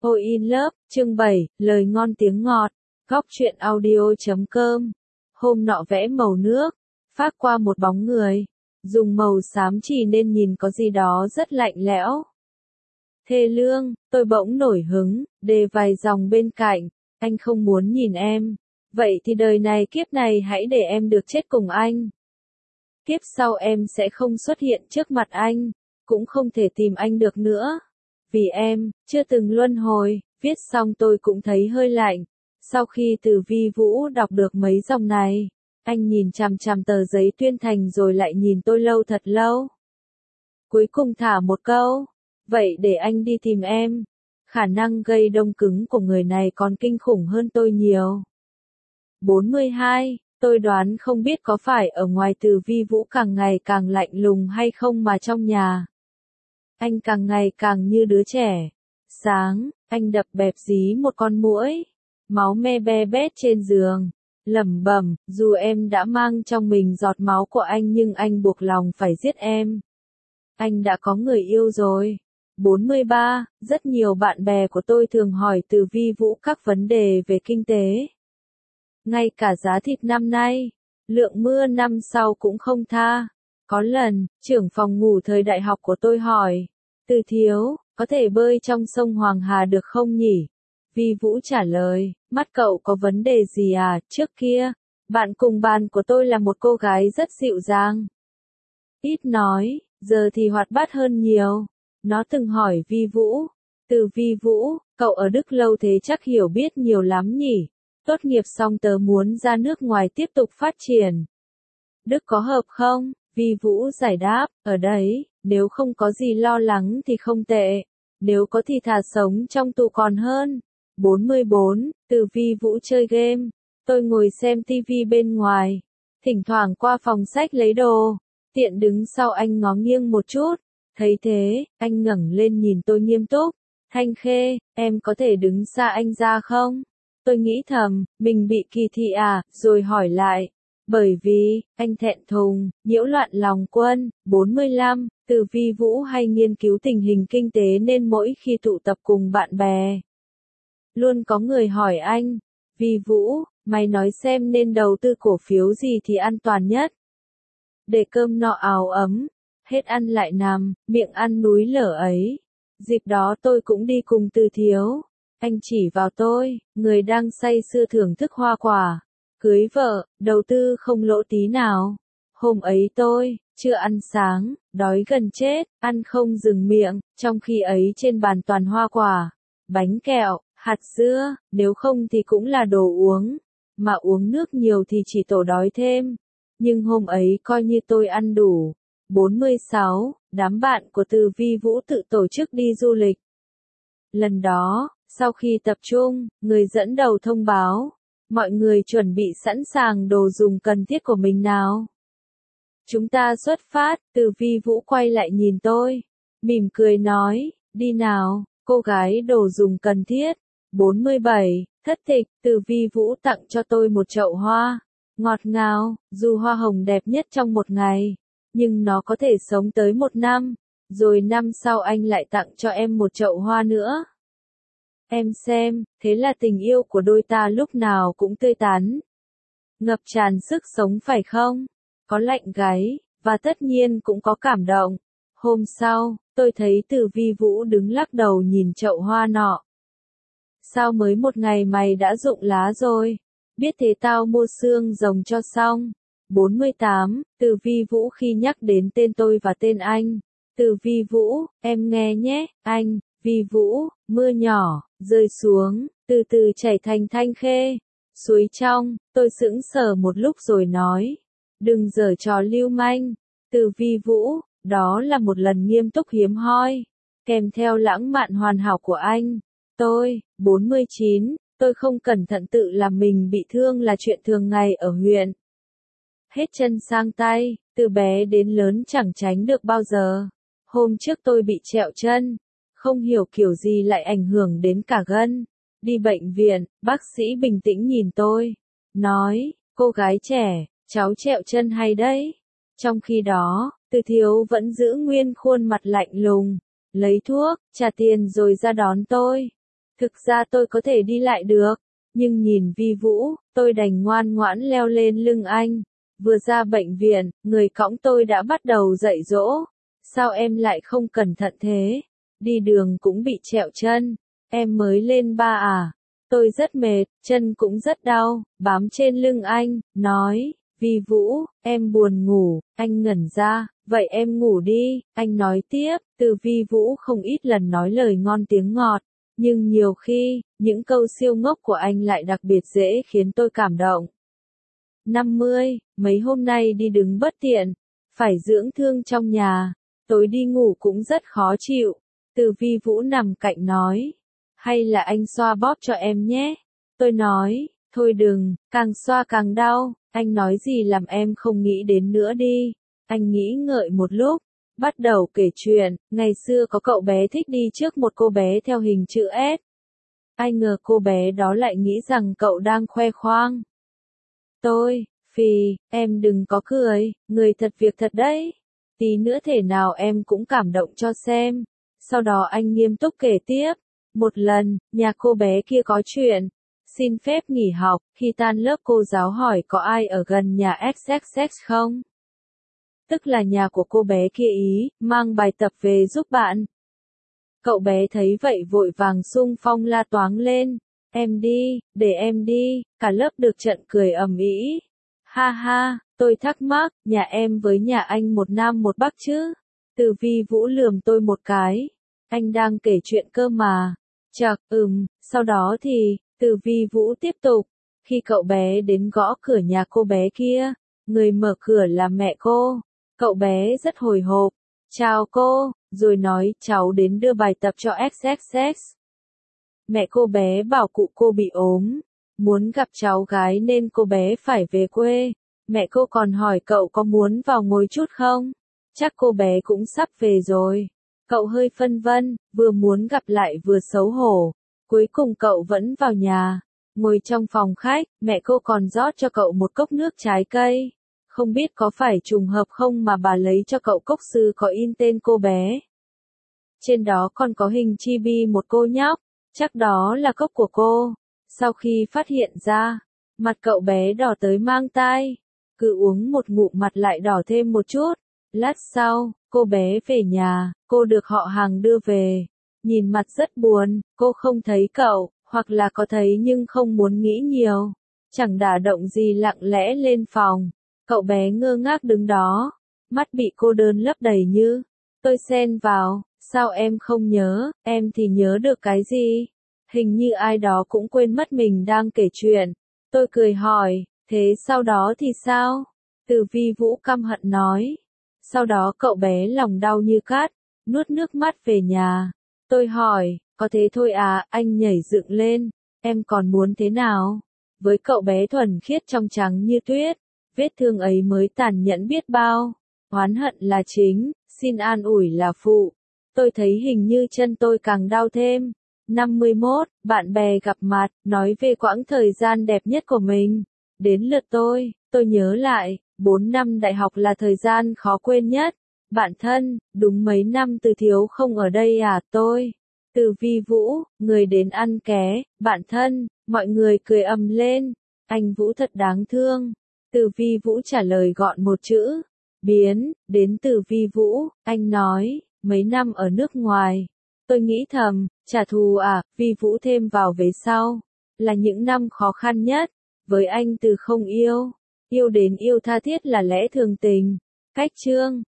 Ôi in lớp, chương 7, lời ngon tiếng ngọt, góc truyện audio.com. Hôm nọ vẽ màu nước, phát qua một bóng người, dùng màu xám chì nên nhìn có gì đó rất lạnh lẽo. Thê lương, tôi bỗng nổi hứng, đề vài dòng bên cạnh, anh không muốn nhìn em. Vậy thì đời này kiếp này hãy để em được chết cùng anh. Kiếp sau em sẽ không xuất hiện trước mặt anh, cũng không thể tìm anh được nữa. Vì em, chưa từng luân hồi, viết xong tôi cũng thấy hơi lạnh. Sau khi Từ Vi Vũ đọc được mấy dòng này, anh nhìn chằm chằm tờ giấy tuyên thành rồi lại nhìn tôi lâu thật lâu. Cuối cùng thả một câu, vậy để anh đi tìm em. Khả năng gây đông cứng của người này còn kinh khủng hơn tôi nhiều. 42, tôi đoán không biết có phải ở ngoài Từ Vi Vũ càng ngày càng lạnh lùng hay không mà trong nhà. Anh càng ngày càng như đứa trẻ. Sáng, anh đập bẹp dí một con muỗi, máu me be bét trên giường, lẩm bẩm, dù em đã mang trong mình giọt máu của anh nhưng anh buộc lòng phải giết em. Anh đã có người yêu rồi. 43, rất nhiều bạn bè của tôi thường hỏi Từ Vi Vũ các vấn đề về kinh tế. Ngay cả giá thịt năm nay, lượng mưa năm sau cũng không tha. Có lần, trưởng phòng ngủ thời đại học của tôi hỏi, Từ thiếu, có thể bơi trong sông Hoàng Hà được không nhỉ? Vi Vũ trả lời, mắt cậu có vấn đề gì à? Trước kia, bạn cùng bàn của tôi là một cô gái rất dịu dàng, ít nói, giờ thì hoạt bát hơn nhiều. Nó từng hỏi Vi Vũ, Từ Vi Vũ, cậu ở Đức lâu thế chắc hiểu biết nhiều lắm nhỉ? Tốt nghiệp xong tớ muốn ra nước ngoài tiếp tục phát triển. Đức có hợp không? Vi Vũ giải đáp, ở đấy, nếu không có gì lo lắng thì không tệ. Nếu có thì thà sống trong tù còn hơn. 44, Từ Vi Vũ chơi game. Tôi ngồi xem tivi bên ngoài. Thỉnh thoảng qua phòng sách lấy đồ. Tiện đứng sau anh ngó nghiêng một chút. Thấy thế, anh ngẩng lên nhìn tôi nghiêm túc. Thanh Khê, em có thể đứng xa anh ra không? Tôi nghĩ thầm, mình bị kỳ thị à, rồi hỏi lại. Bởi vì, anh thẹn thùng, nhiễu loạn lòng quân. 45, Từ Vi Vũ hay nghiên cứu tình hình kinh tế nên mỗi khi tụ tập cùng bạn bè, luôn có người hỏi anh, Vi Vũ, mày nói xem nên đầu tư cổ phiếu gì thì an toàn nhất. Để cơm no áo ấm, hết ăn lại nằm, miệng ăn núi lở ấy. Dịp đó tôi cũng đi cùng Từ thiếu. Anh chỉ vào tôi, người đang say sưa thưởng thức hoa quả. Cưới vợ, đầu tư không lỗ tí nào. Hôm ấy tôi, chưa ăn sáng, đói gần chết, ăn không dừng miệng, trong khi ấy trên bàn toàn hoa quả, bánh kẹo, hạt dưa, nếu không thì cũng là đồ uống. Mà uống nước nhiều thì chỉ tổ đói thêm. Nhưng hôm ấy coi như tôi ăn đủ. 46, đám bạn của Từ Vi Vũ tự tổ chức đi du lịch. Lần đó, sau khi tập trung, người dẫn đầu thông báo, mọi người chuẩn bị sẵn sàng đồ dùng cần thiết của mình nào. Chúng ta xuất phát, Từ Vi Vũ quay lại nhìn tôi, mỉm cười nói, đi nào, cô gái đồ dùng cần thiết. 47, thất tịch, Từ Vi Vũ tặng cho tôi một chậu hoa. Ngọt ngào, dù hoa hồng đẹp nhất trong một ngày, nhưng nó có thể sống tới một năm, rồi năm sau anh lại tặng cho em một chậu hoa nữa. Em xem, thế là tình yêu của đôi ta lúc nào cũng tươi tắn, ngập tràn sức sống phải không? Có lạnh gáy, và tất nhiên cũng có cảm động. Hôm sau, tôi thấy Từ Vi Vũ đứng lắc đầu nhìn chậu hoa nọ. Sao mới một ngày mày đã rụng lá rồi? Biết thế tao mua xương rồng cho xong. 48, Từ Vi Vũ khi nhắc đến tên tôi và tên anh. Từ Vi Vũ, em nghe nhé, anh. Vi Vũ, mưa nhỏ, rơi xuống, từ từ chảy thành Thanh Khê. Suối trong, tôi sững sờ một lúc rồi nói. Đừng giở trò lưu manh. Từ Vi Vũ, đó là một lần nghiêm túc hiếm hoi, kèm theo lãng mạn hoàn hảo của anh. 49, tôi không cẩn thận tự làm mình bị thương là chuyện thường ngày ở huyện. Hết chân sang tay, từ bé đến lớn chẳng tránh được bao giờ. Hôm trước tôi bị trẹo chân, không hiểu kiểu gì lại ảnh hưởng đến cả gân. Đi bệnh viện, bác sĩ bình tĩnh nhìn tôi, nói, cô gái trẻ, cháu trẹo chân hay đấy. Trong khi đó, Từ thiếu vẫn giữ nguyên khuôn mặt lạnh lùng, lấy thuốc, trả tiền rồi ra đón tôi. Thực ra tôi có thể đi lại được, nhưng nhìn Vi Vũ, tôi đành ngoan ngoãn leo lên lưng anh. Vừa ra bệnh viện, người cõng tôi đã bắt đầu dạy dỗ. Sao em lại không cẩn thận thế? Đi đường cũng bị trẹo chân. Em mới lên 3 à? Tôi rất mệt, chân cũng rất đau, bám trên lưng anh, nói, Vi Vũ, em buồn ngủ, anh ngẩn ra, vậy em ngủ đi, anh nói tiếp, từ Vi Vũ không ít lần nói lời ngon tiếng ngọt, nhưng nhiều khi, những câu siêu ngốc của anh lại đặc biệt dễ khiến tôi cảm động. 50, mấy hôm nay đi đứng bất tiện, phải dưỡng thương trong nhà, tối đi ngủ cũng rất khó chịu, từ Vi Vũ nằm cạnh nói. Hay là anh xoa bóp cho em nhé. Tôi nói, thôi đừng, càng xoa càng đau, anh nói gì làm em không nghĩ đến nữa đi. Anh nghĩ ngợi một lúc, bắt đầu kể chuyện, ngày xưa có cậu bé thích đi trước một cô bé theo hình chữ S. Ai ngờ cô bé đó lại nghĩ rằng cậu đang khoe khoang. Tôi, phì, em đừng có cười, người thật việc thật đấy. Tí nữa thể nào em cũng cảm động cho xem. Sau đó anh nghiêm túc kể tiếp. Một lần, nhà cô bé kia có chuyện. Xin phép nghỉ học, khi tan lớp cô giáo hỏi có ai ở gần nhà XXX không? Tức là nhà của cô bé kia ý, mang bài tập về giúp bạn. Cậu bé thấy vậy vội vàng xung phong la toáng lên. Em đi, để em đi, cả lớp được trận cười ầm ĩ. Ha ha, tôi thắc mắc, nhà em với nhà anh một nam một bắc chứ? Từ Vi Vũ lườm tôi một cái. Anh đang kể chuyện cơ mà. Chậc, sau đó thì, từ Vi Vũ tiếp tục. Khi cậu bé đến gõ cửa nhà cô bé kia, người mở cửa là mẹ cô. Cậu bé rất hồi hộp. Chào cô, rồi nói cháu đến đưa bài tập cho XXX. Mẹ cô bé bảo cụ cô bị ốm, muốn gặp cháu gái nên cô bé phải về quê. Mẹ cô còn hỏi cậu có muốn vào ngồi chút không? Chắc cô bé cũng sắp về rồi. Cậu hơi phân vân, vừa muốn gặp lại vừa xấu hổ. Cuối cùng cậu vẫn vào nhà. Ngồi trong phòng khách, mẹ cô còn rót cho cậu một cốc nước trái cây. Không biết có phải trùng hợp không mà bà lấy cho cậu cốc sư có in tên cô bé. Trên đó còn có hình chibi một cô nhóc, chắc đó là cốc của cô. Sau khi phát hiện ra, mặt cậu bé đỏ tới mang tai. Cứ uống một ngụm mặt lại đỏ thêm một chút. Lát sau, cô bé về nhà, cô được họ hàng đưa về. Nhìn mặt rất buồn, cô không thấy cậu, hoặc là có thấy nhưng không muốn nghĩ nhiều. Chẳng đả động gì lặng lẽ lên phòng. Cậu bé ngơ ngác đứng đó, mắt bị cô đơn lấp đầy như. Tôi xen vào, sao em không nhớ, em thì nhớ được cái gì? Hình như ai đó cũng quên mất mình đang kể chuyện. Tôi cười hỏi, thế sau đó thì sao? Từ Vi Vũ căm hận nói. Sau đó cậu bé lòng đau như cát, nuốt nước mắt về nhà. Tôi hỏi, có thế thôi à, anh nhảy dựng lên, em còn muốn thế nào? Với cậu bé thuần khiết trong trắng như tuyết, vết thương ấy mới tàn nhẫn biết bao. Oán hận là chính, xin an ủi là phụ. Tôi thấy hình như chân tôi càng đau thêm. 51, bạn bè gặp mặt, nói về quãng thời gian đẹp nhất của mình. Đến lượt tôi nhớ lại, 4 năm đại học là thời gian khó quên nhất. Bạn thân, đúng mấy năm từ thiếu không ở đây à tôi. Từ Vi Vũ, người đến ăn ké, bạn thân, mọi người cười ầm lên. Anh Vũ thật đáng thương. Từ Vi Vũ trả lời gọn một chữ. Biến, đến từ Vi Vũ, anh nói, mấy năm ở nước ngoài. Tôi nghĩ thầm, trả thù à, Vi Vũ thêm vào vế sau. Là những năm khó khăn nhất. Với anh từ không yêu, yêu đến yêu tha thiết là lẽ thường tình. Cách chương